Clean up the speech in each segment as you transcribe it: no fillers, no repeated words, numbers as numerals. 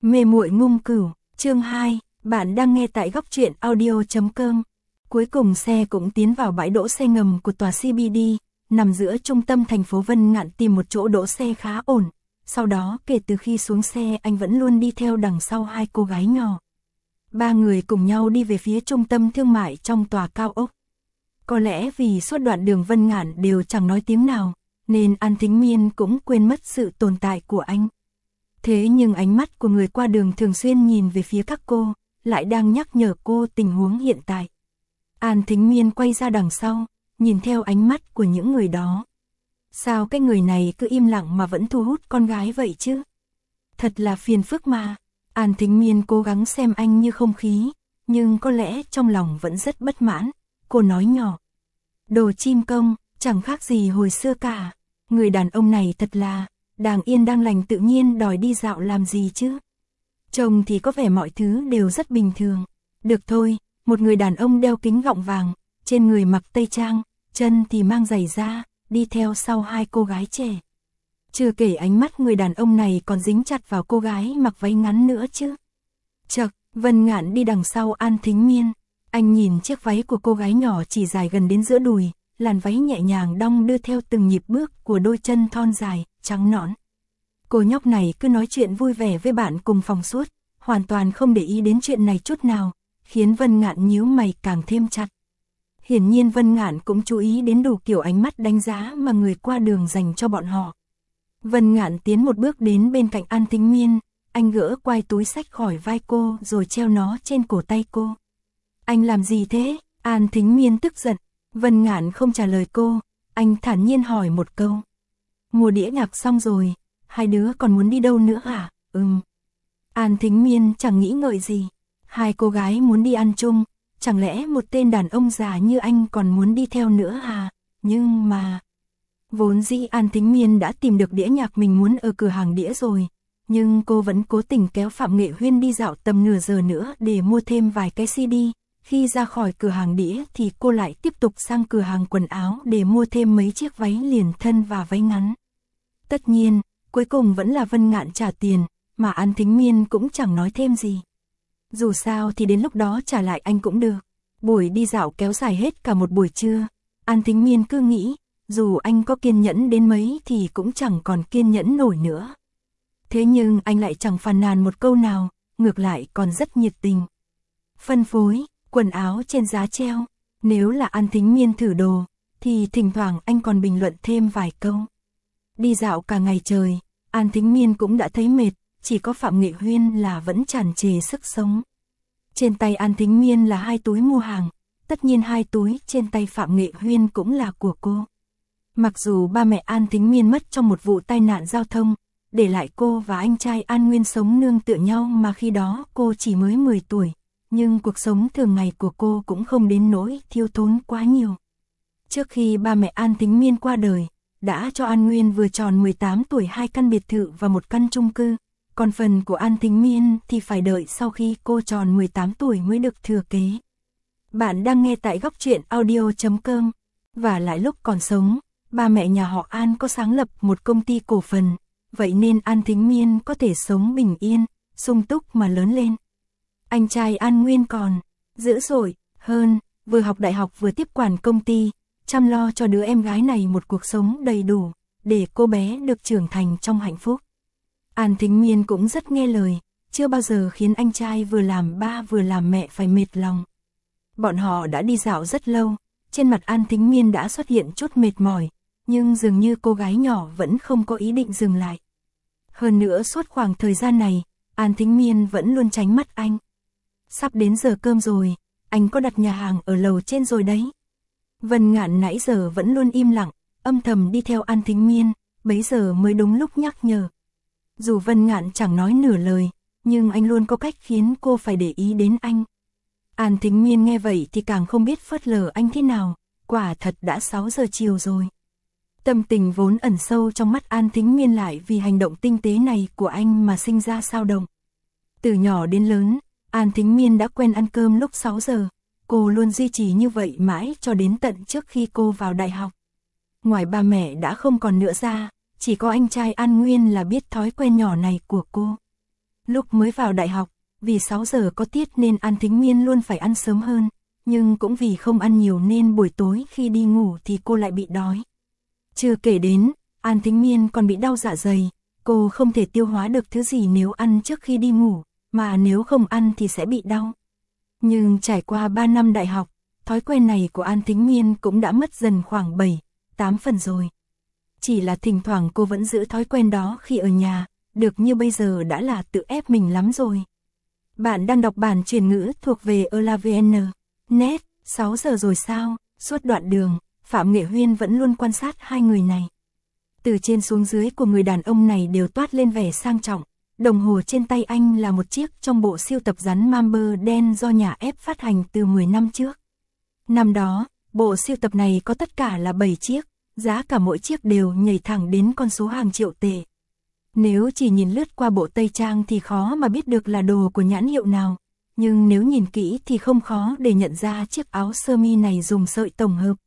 Mê muội ngung cửu, chương 2, bạn đang nghe tại góc truyện audio.com. Cuối cùng xe cũng tiến vào bãi đỗ xe ngầm của tòa CBD, nằm giữa trung tâm thành phố Vân Ngạn tìm một chỗ đỗ xe khá ổn. Sau đó kể từ khi xuống xe anh vẫn luôn đi theo đằng sau hai cô gái nhỏ. Ba người cùng nhau đi về phía trung tâm thương mại trong tòa cao ốc. Có lẽ vì suốt đoạn đường Vân Ngạn đều chẳng nói tiếng nào, nên An Thính Miên cũng quên mất sự tồn tại của anh. Thế nhưng ánh mắt của người qua đường thường xuyên nhìn về phía các cô, lại đang nhắc nhở cô tình huống hiện tại. An Thính Miên quay ra đằng sau, nhìn theo ánh mắt của những người đó. Sao cái người này cứ im lặng mà vẫn thu hút con gái vậy chứ? Thật là phiền phức mà. An Thính Miên cố gắng xem anh như không khí, nhưng có lẽ trong lòng vẫn rất bất mãn. Cô nói nhỏ. Đồ chim công, chẳng khác gì hồi xưa cả. Người đàn ông này thật là đang yên đang lành tự nhiên đòi đi dạo làm gì chứ? Trông thì có vẻ mọi thứ đều rất bình thường. Được thôi, một người đàn ông đeo kính gọng vàng, trên người mặc tây trang, chân thì mang giày da, đi theo sau hai cô gái trẻ. Chưa kể ánh mắt người đàn ông này còn dính chặt vào cô gái mặc váy ngắn nữa chứ. Chậc, Vân Ngạn đi đằng sau An Thính Miên. Anh nhìn chiếc váy của cô gái nhỏ chỉ dài gần đến giữa đùi, làn váy nhẹ nhàng đong đưa theo từng nhịp bước của đôi chân thon dài, trắng nõn. Cô nhóc này cứ nói chuyện vui vẻ với bạn cùng phòng suốt, hoàn toàn không để ý đến chuyện này chút nào, khiến Vân Ngạn nhíu mày càng thêm chặt. Hiển nhiên Vân Ngạn cũng chú ý đến đủ kiểu ánh mắt đánh giá mà người qua đường dành cho bọn họ. Vân Ngạn tiến một bước đến bên cạnh An Thính Miên, anh gỡ quai túi xách khỏi vai cô rồi treo nó trên cổ tay cô. Anh làm gì thế? An Thính Miên tức giận. Vân Ngạn không trả lời cô, anh thản nhiên hỏi một câu. Mua đĩa nhạc xong rồi, hai đứa còn muốn đi đâu nữa à? An Thính Miên chẳng nghĩ ngợi gì. Hai cô gái muốn đi ăn chung, chẳng lẽ một tên đàn ông già như anh còn muốn đi theo nữa à? Nhưng mà... Vốn dĩ An Thính Miên đã tìm được đĩa nhạc mình muốn ở cửa hàng đĩa rồi, nhưng cô vẫn cố tình kéo Phạm Nghệ Huyên đi dạo tầm nửa giờ nữa để mua thêm vài cái CD. Khi ra khỏi cửa hàng đĩa thì cô lại tiếp tục sang cửa hàng quần áo để mua thêm mấy chiếc váy liền thân và váy ngắn. Tất nhiên, cuối cùng vẫn là Vân Ngạn trả tiền, mà An Thính Miên cũng chẳng nói thêm gì. Dù sao thì đến lúc đó trả lại anh cũng được. Buổi đi dạo kéo dài hết cả một buổi trưa. An Thính Miên cứ nghĩ, dù anh có kiên nhẫn đến mấy thì cũng chẳng còn kiên nhẫn nổi nữa. Thế nhưng anh lại chẳng phàn nàn một câu nào, ngược lại còn rất nhiệt tình. Phân phối quần áo trên giá treo, nếu là An Thính Miên thử đồ, thì thỉnh thoảng anh còn bình luận thêm vài câu. Đi dạo cả ngày trời, An Thính Miên cũng đã thấy mệt, chỉ có Phạm Nghệ Huyên là vẫn tràn trề sức sống. Trên tay An Thính Miên là hai túi mua hàng, tất nhiên hai túi trên tay Phạm Nghệ Huyên cũng là của cô. Mặc dù ba mẹ An Thính Miên mất trong một vụ tai nạn giao thông, để lại cô và anh trai An Nguyên sống nương tựa nhau mà khi đó cô chỉ mới 10 tuổi. Nhưng cuộc sống thường ngày của cô cũng không đến nỗi thiếu thốn quá nhiều. Trước khi ba mẹ An Thính Miên qua đời, đã cho An Nguyên vừa tròn 18 tuổi 2 căn biệt thự và một căn chung cư, còn phần của An Thính Miên thì phải đợi sau khi cô tròn 18 tuổi mới được thừa kế. Bạn đang nghe tại góc truyện audio.com. Và lại lúc còn sống, ba mẹ nhà họ An có sáng lập một công ty cổ phần, vậy nên An Thính Miên có thể sống bình yên, sung túc mà lớn lên. Anh trai An Nguyên còn dữ dội hơn, vừa học đại học vừa tiếp quản công ty, chăm lo cho đứa em gái này một cuộc sống đầy đủ, để cô bé được trưởng thành trong hạnh phúc. An Thính Miên cũng rất nghe lời, chưa bao giờ khiến anh trai vừa làm ba vừa làm mẹ phải mệt lòng. Bọn họ đã đi dạo rất lâu, trên mặt An Thính Miên đã xuất hiện chút mệt mỏi, nhưng dường như cô gái nhỏ vẫn không có ý định dừng lại. Hơn nữa suốt khoảng thời gian này, An Thính Miên vẫn luôn tránh mắt anh. Sắp đến giờ cơm rồi, anh có đặt nhà hàng ở lầu trên rồi đấy. Vân Ngạn nãy giờ vẫn luôn im lặng, âm thầm đi theo An Thính Miên, bấy giờ mới đúng lúc nhắc nhở. Dù Vân Ngạn chẳng nói nửa lời, nhưng anh luôn có cách khiến cô phải để ý đến anh. An Thính Miên nghe vậy thì càng không biết phớt lờ anh thế nào, quả thật đã 6 giờ chiều rồi. Tâm tình vốn ẩn sâu trong mắt An Thính Miên lại vì hành động tinh tế này của anh mà sinh ra dao động. Từ nhỏ đến lớn, An Thính Miên đã quen ăn cơm lúc 6 giờ, cô luôn duy trì như vậy mãi cho đến tận trước khi cô vào đại học. Ngoài ba mẹ đã không còn nữa ra, chỉ có anh trai An Nguyên là biết thói quen nhỏ này của cô. Lúc mới vào đại học, vì 6 giờ có tiết nên An Thính Miên luôn phải ăn sớm hơn, nhưng cũng vì không ăn nhiều nên buổi tối khi đi ngủ thì cô lại bị đói. Chưa kể đến, An Thính Miên còn bị đau dạ dày, cô không thể tiêu hóa được thứ gì nếu ăn trước khi đi ngủ, mà nếu không ăn thì sẽ bị đau. Nhưng trải qua 3 năm đại học, thói quen này của An Thính Miên cũng đã mất dần khoảng 7-8 phần rồi. Chỉ là thỉnh thoảng cô vẫn giữ thói quen đó khi ở nhà, được như bây giờ đã là tự ép mình lắm rồi. Bạn đang đọc bản chuyển ngữ thuộc về ELAVN. Net, 6 giờ rồi sao? Suốt đoạn đường, Phạm Nghệ Huyên vẫn luôn quan sát hai người này. Từ trên xuống dưới của người đàn ông này đều toát lên vẻ sang trọng. Đồng hồ trên tay anh là một chiếc trong bộ sưu tập rắn Mamba đen do nhà ép phát hành từ 10 năm trước. Năm đó, bộ sưu tập này có tất cả là 7 chiếc, giá cả mỗi chiếc đều nhảy thẳng đến con số hàng triệu tệ. Nếu chỉ nhìn lướt qua bộ tây trang thì khó mà biết được là đồ của nhãn hiệu nào, nhưng nếu nhìn kỹ thì không khó để nhận ra chiếc áo sơ mi này dùng sợi tổng hợp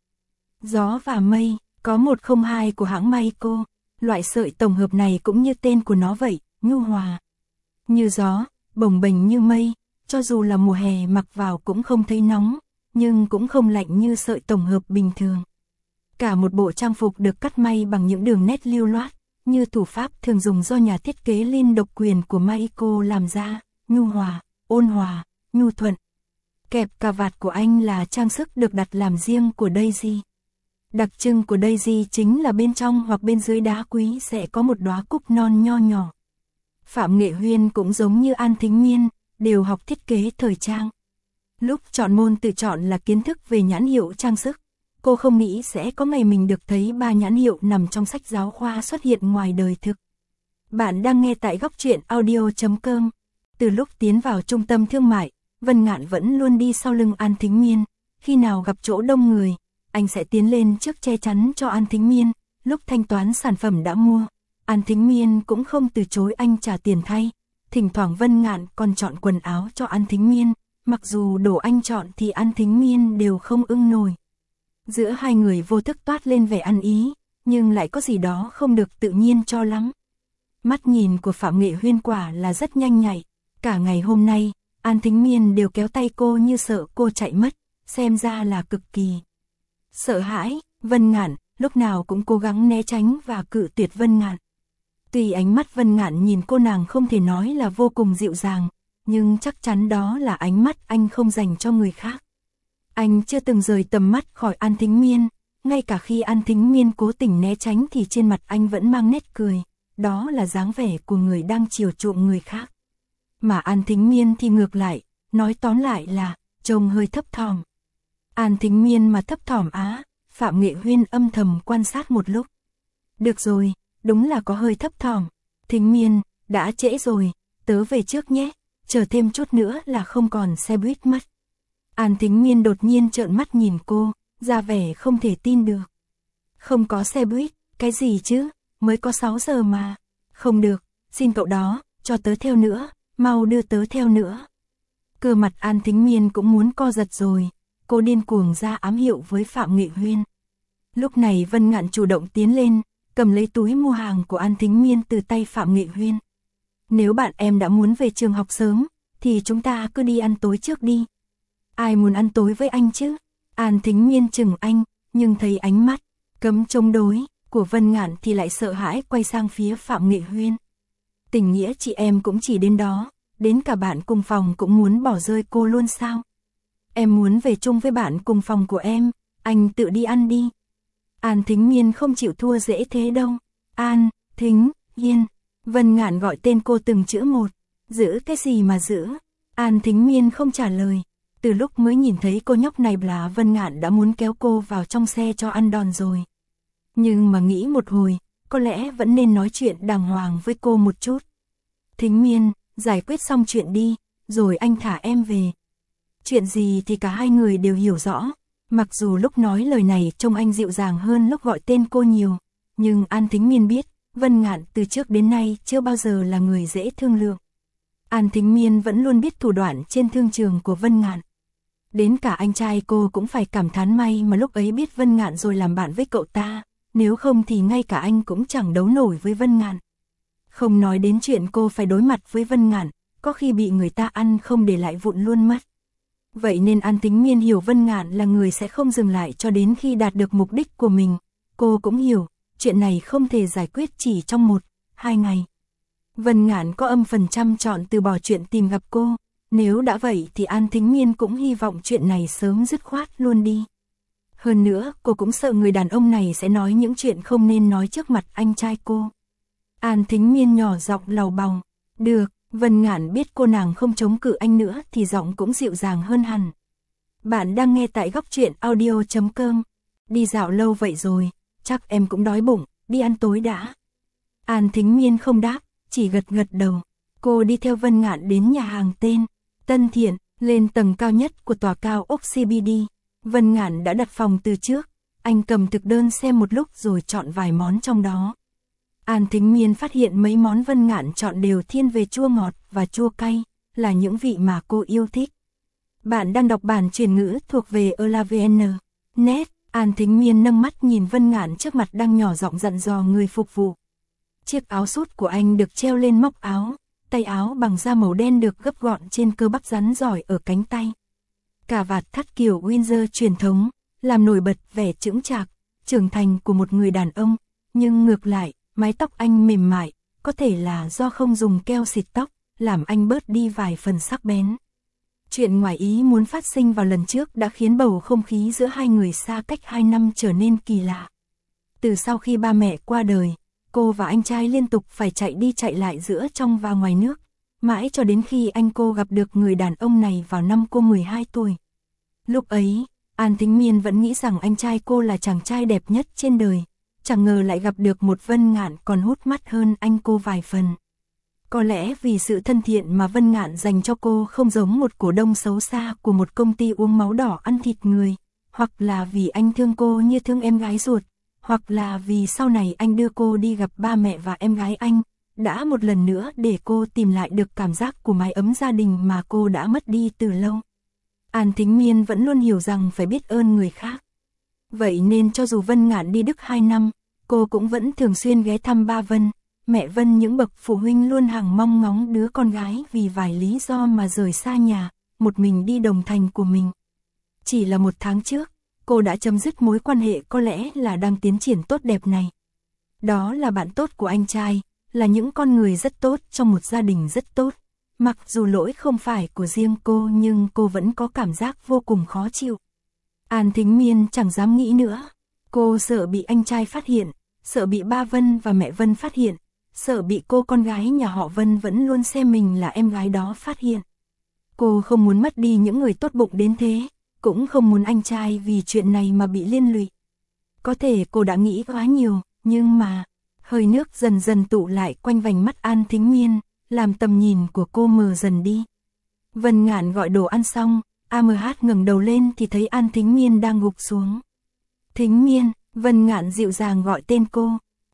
Gió và Mây, có 102 của hãng Meiko. Loại sợi tổng hợp này cũng như tên của nó vậy, nhu hòa như gió, bồng bềnh như mây, cho dù là mùa hè mặc vào cũng không thấy nóng, nhưng cũng không lạnh như sợi tổng hợp bình thường. Cả một bộ trang phục được cắt may bằng những đường nét lưu loát, như thủ pháp thường dùng do nhà thiết kế Lin độc quyền của Meiko làm ra, nhu hòa, ôn hòa, nhu thuận. Kẹp cà vạt của anh là trang sức được đặt làm riêng của Daisy. Đặc trưng của Daisy chính là bên trong hoặc bên dưới đá quý sẽ có một đóa cúc non nho nhỏ. Phạm Nghệ Huyên cũng giống như An Thính Miên, đều học thiết kế thời trang. Lúc chọn môn tự chọn là kiến thức về nhãn hiệu trang sức. Cô không nghĩ sẽ có ngày mình được thấy 3 nhãn hiệu nằm trong sách giáo khoa xuất hiện ngoài đời thực. Bạn đang nghe tại góc truyện audio.com. Từ lúc tiến vào trung tâm thương mại, Vân Ngạn vẫn luôn đi sau lưng An Thính Miên. Khi nào gặp chỗ đông người, anh sẽ tiến lên trước che chắn cho An Thính Miên. Lúc thanh toán sản phẩm đã mua, An Thính Miên cũng không từ chối anh trả tiền thay. Thỉnh thoảng Vân Ngạn còn chọn quần áo cho An Thính Miên. Mặc dù đồ anh chọn thì An Thính Miên đều không ưng nổi. Giữa hai người vô thức toát lên vẻ ăn ý, nhưng lại có gì đó không được tự nhiên cho lắm. Mắt nhìn của Phạm Nghệ Huyên quả là rất nhanh nhạy. Cả ngày hôm nay, An Thính Miên đều kéo tay cô như sợ cô chạy mất, xem ra là cực kỳ sợ hãi. Vân Ngạn lúc nào cũng cố gắng né tránh và cự tuyệt Vân Ngạn. Tuy ánh mắt Vân Ngạn nhìn cô nàng không thể nói là vô cùng dịu dàng, nhưng chắc chắn đó là ánh mắt anh không dành cho người khác. Anh chưa từng rời tầm mắt khỏi An Thính Miên, ngay cả khi An Thính Miên cố tình né tránh thì trên mặt anh vẫn mang nét cười, đó là dáng vẻ của người đang chiều chuộng người khác. Mà An Thính Miên thì ngược lại, nói tóm lại là, trông hơi thấp thỏm. An Thính Miên mà thấp thỏm á, Phạm Nghệ Huyên âm thầm quan sát một lúc. Được rồi, đúng là có hơi thấp thỏm. Thính Miên, đã trễ rồi, tớ về trước nhé, chờ thêm chút nữa là không còn xe buýt mất. An Thính Miên đột nhiên trợn mắt nhìn cô, ra vẻ không thể tin được. Không có xe buýt, cái gì chứ, mới có 6 giờ mà. Không được, xin cậu đó, cho tớ theo nữa, mau đưa tớ theo nữa. Cơ mặt An Thính Miên cũng muốn co giật rồi, cô điên cuồng ra ám hiệu với Phạm Nghệ Huyên. Lúc này Vân Ngạn chủ động tiến lên, cầm lấy túi mua hàng của An Thính Miên từ tay Phạm Nghệ Huyên. Nếu bạn em đã muốn về trường học sớm, thì chúng ta cứ đi ăn tối trước đi. Ai muốn ăn tối với anh chứ? An Thính Miên chừng anh, nhưng thấy ánh mắt cấm chống đối của Vân Ngạn thì lại sợ hãi quay sang phía Phạm Nghệ Huyên. Tình nghĩa chị em cũng chỉ đến đó, đến cả bạn cùng phòng cũng muốn bỏ rơi cô luôn sao? Em muốn về chung với bạn cùng phòng của em, anh tự đi ăn đi. An Thính Miên không chịu thua dễ thế đâu. An, Thính, Miên. Vân Ngạn gọi tên cô từng chữ một. Giữ cái gì mà giữ? An Thính Miên không trả lời. Từ lúc mới nhìn thấy cô nhóc này là Vân Ngạn đã muốn kéo cô vào trong xe cho ăn đòn rồi. Nhưng mà nghĩ một hồi, có lẽ vẫn nên nói chuyện đàng hoàng với cô một chút. Thính Miên, giải quyết xong chuyện đi, rồi anh thả em về. Chuyện gì thì cả hai người đều hiểu rõ. Mặc dù lúc nói lời này trông anh dịu dàng hơn lúc gọi tên cô nhiều, nhưng An Thính Miên biết, Vân Ngạn từ trước đến nay chưa bao giờ là người dễ thương lượng. An Thính Miên vẫn luôn biết thủ đoạn trên thương trường của Vân Ngạn. Đến cả anh trai cô cũng phải cảm thán may mà lúc ấy biết Vân Ngạn rồi làm bạn với cậu ta, nếu không thì ngay cả anh cũng chẳng đấu nổi với Vân Ngạn. Không nói đến chuyện cô phải đối mặt với Vân Ngạn, có khi bị người ta ăn không để lại vụn luôn mất. Vậy nên An Thính Miên hiểu Vân Ngạn là người sẽ không dừng lại cho đến khi đạt được mục đích của mình. Cô cũng hiểu, chuyện này không thể giải quyết chỉ trong 1-2 ngày. Vân Ngạn có âm phần trăm chọn từ bỏ chuyện tìm gặp cô. Nếu đã vậy thì An Thính Miên cũng hy vọng chuyện này sớm dứt khoát luôn đi. Hơn nữa, cô cũng sợ người đàn ông này sẽ nói những chuyện không nên nói trước mặt anh trai cô. An Thính Miên nhỏ giọng lầu bầu. Được, Vân Ngạn biết cô nàng không chống cự anh nữa thì giọng cũng dịu dàng hơn hẳn. Bạn đang nghe tại góc truyện audio.com. Đi dạo lâu vậy rồi, chắc em cũng đói bụng, đi ăn tối đã. An Thính Miên không đáp, chỉ gật gật đầu. Cô đi theo Vân Ngạn đến nhà hàng tên Tân Thiện, lên tầng cao nhất của tòa cao ốc CBD. Vân Ngạn đã đặt phòng từ trước, anh cầm thực đơn xem một lúc rồi chọn vài món trong đó. An Thính Miên phát hiện mấy món Vân Ngạn chọn đều thiên về chua ngọt và chua cay, là những vị mà cô yêu thích. Bạn đang đọc bản chuyển ngữ thuộc về ELAVN.net. An Thính Miên nâng mắt nhìn Vân Ngạn trước mặt đang nhỏ giọng dặn dò người phục vụ. Chiếc áo sút của anh được treo lên móc áo, tay áo bằng da màu đen được gấp gọn trên cơ bắp rắn giỏi ở cánh tay. Cà vạt thắt kiểu Windsor truyền thống, làm nổi bật vẻ chững chạc, trưởng thành của một người đàn ông, nhưng ngược lại, mái tóc anh mềm mại, có thể là do không dùng keo xịt tóc, làm anh bớt đi vài phần sắc bén. Chuyện ngoài ý muốn phát sinh vào lần trước đã khiến bầu không khí giữa hai người xa cách 2 năm trở nên kỳ lạ. Từ sau khi ba mẹ qua đời, cô và anh trai liên tục phải chạy đi chạy lại giữa trong và ngoài nước, mãi cho đến khi anh cô gặp được người đàn ông này vào năm cô 12 tuổi. Lúc ấy, An Thính Miên vẫn nghĩ rằng anh trai cô là chàng trai đẹp nhất trên đời, chẳng ngờ lại gặp được một Vân Ngạn còn hút mắt hơn anh cô vài phần. Có lẽ vì sự thân thiện mà Vân Ngạn dành cho cô không giống một cổ đông xấu xa của một công ty uống máu đỏ ăn thịt người, hoặc là vì anh thương cô như thương em gái ruột, hoặc là vì sau này anh đưa cô đi gặp ba mẹ và em gái anh, đã một lần nữa để cô tìm lại được cảm giác của mái ấm gia đình mà cô đã mất đi từ lâu. An Thính Miên vẫn luôn hiểu rằng phải biết ơn người khác. Vậy nên cho dù Vân Ngạn đi Đức 2 năm, cô cũng vẫn thường xuyên ghé thăm ba Vân, mẹ Vân. Những bậc phụ huynh luôn hằng mong ngóng đứa con gái vì vài lý do mà rời xa nhà, một mình đi đồng thành của mình. Chỉ là 1 tháng trước, cô đã chấm dứt mối quan hệ có lẽ là đang tiến triển tốt đẹp này. Đó là bạn tốt của anh trai, là những con người rất tốt trong một gia đình rất tốt. Mặc dù lỗi không phải của riêng cô nhưng cô vẫn có cảm giác vô cùng khó chịu. An Thính Miên chẳng dám nghĩ nữa. Cô sợ bị anh trai phát hiện, sợ bị ba Vân và mẹ Vân phát hiện, sợ bị cô con gái nhà họ Vân vẫn luôn xem mình là em gái đó phát hiện. Cô không muốn mất đi những người tốt bụng đến thế, cũng không muốn anh trai vì chuyện này mà bị liên lụy. Có thể cô đã nghĩ quá nhiều, nhưng mà hơi nước dần dần tụ lại quanh vành mắt An Thính Miên, làm tầm nhìn của cô mờ dần đi. Vân Ngạn gọi đồ ăn xong, AMH ngẩng đầu lên thì thấy An Thính Miên đang gục xuống. Thính Miên, Vân Ngạn dịu dàng gọi tên cô.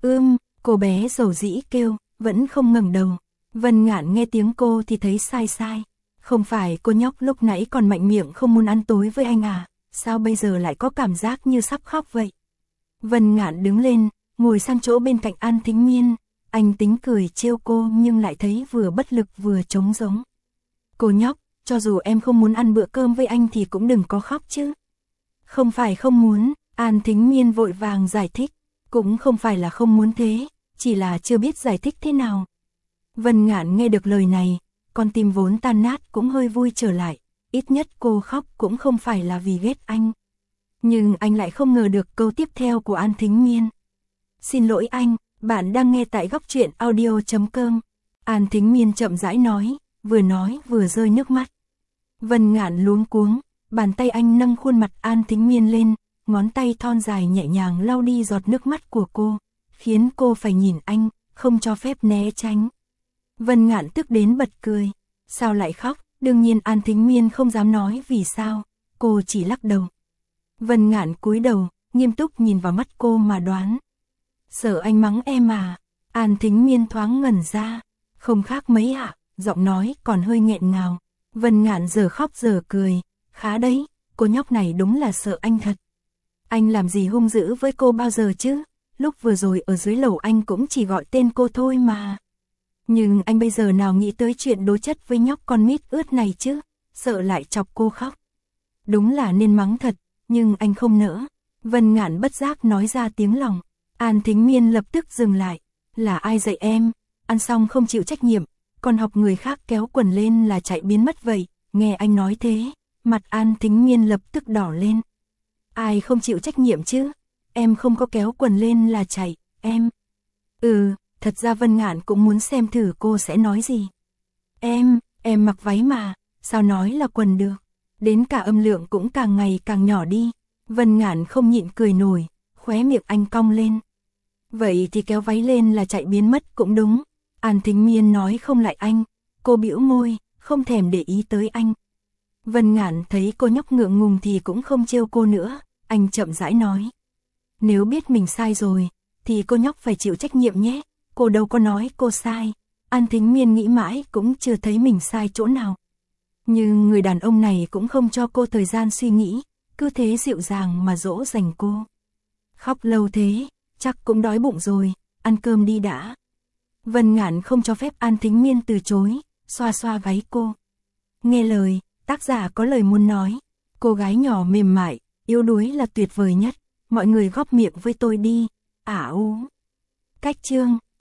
Cô bé dầu dĩ kêu, vẫn không ngẩng đầu. Vân Ngạn nghe tiếng cô thì thấy sai sai. Không phải cô nhóc lúc nãy còn mạnh miệng không muốn ăn tối với anh à, sao bây giờ lại có cảm giác như sắp khóc vậy? Vân Ngạn đứng lên, ngồi sang chỗ bên cạnh An Thính Miên. Anh tính cười trêu cô nhưng lại thấy vừa bất lực vừa trống rỗng. Cô nhóc, cho dù em không muốn ăn bữa cơm với anh thì cũng đừng có khóc chứ. Không phải không muốn, An Thính Miên vội vàng giải thích. Cũng không phải là không muốn thế, chỉ là chưa biết giải thích thế nào. Vân Ngạn nghe được lời này, con tim vốn tan nát cũng hơi vui trở lại. Ít nhất cô khóc cũng không phải là vì ghét anh. Nhưng anh lại không ngờ được câu tiếp theo của An Thính Miên. Xin lỗi anh, bạn đang nghe tại góc truyện audio.com. An Thính Miên chậm rãi nói vừa rơi nước mắt. Vân Ngạn luống cuống, bàn tay anh nâng khuôn mặt An Thính Miên lên, ngón tay thon dài nhẹ nhàng lau đi giọt nước mắt của cô, khiến cô phải nhìn anh, không cho phép né tránh. Vân Ngạn tức đến bật cười. Sao lại khóc? Đương nhiên An Thính Miên không dám nói vì sao, cô chỉ lắc đầu. Vân Ngạn cúi đầu, nghiêm túc nhìn vào mắt cô mà đoán. Sợ anh mắng em à? An Thính Miên thoáng ngẩn ra. Không khác mấy ạ, giọng nói còn hơi nghẹn ngào. Vân Ngạn giờ khóc giờ cười. Khá đấy, cô nhóc này đúng là sợ anh thật. Anh làm gì hung dữ với cô bao giờ chứ? Lúc vừa rồi ở dưới lầu anh cũng chỉ gọi tên cô thôi mà. Nhưng anh bây giờ nào nghĩ tới chuyện đối chất với nhóc con mít ướt này chứ, sợ lại chọc cô khóc. Đúng là nên mắng thật, nhưng anh không nỡ. Vân Ngạn bất giác nói ra tiếng lòng. An Thính Miên lập tức dừng lại. Là ai dạy em? Ăn xong không chịu trách nhiệm, còn học người khác kéo quần lên là chạy biến mất vậy. Nghe anh nói thế, mặt An Thính Miên lập tức đỏ lên. Ai không chịu trách nhiệm chứ? Em không có kéo quần lên là chạy, em. Thật ra Vân Ngạn cũng muốn xem thử cô sẽ nói gì. Em mặc váy mà, sao nói là quần được? Đến cả âm lượng cũng càng ngày càng nhỏ đi. Vân Ngạn không nhịn cười nổi, khóe miệng anh cong lên. Vậy thì kéo váy lên là chạy biến mất cũng đúng. An Thính Miên nói không lại anh, cô bĩu môi, không thèm để ý tới anh. Vân Ngạn thấy cô nhóc ngượng ngùng thì cũng không trêu cô nữa, anh chậm rãi nói. Nếu biết mình sai rồi, thì cô nhóc phải chịu trách nhiệm nhé, cô đâu có nói cô sai. An Thính Miên nghĩ mãi cũng chưa thấy mình sai chỗ nào. Nhưng người đàn ông này cũng không cho cô thời gian suy nghĩ, cứ thế dịu dàng mà dỗ dành cô. Khóc lâu thế, chắc cũng đói bụng rồi, ăn cơm đi đã. Vân Ngạn không cho phép An Thính Miên từ chối, xoa xoa váy cô. Nghe lời, tác giả có lời muốn nói. Cô gái nhỏ mềm mại, yếu đuối là tuyệt vời nhất, mọi người góp miệng với tôi đi. Cách chương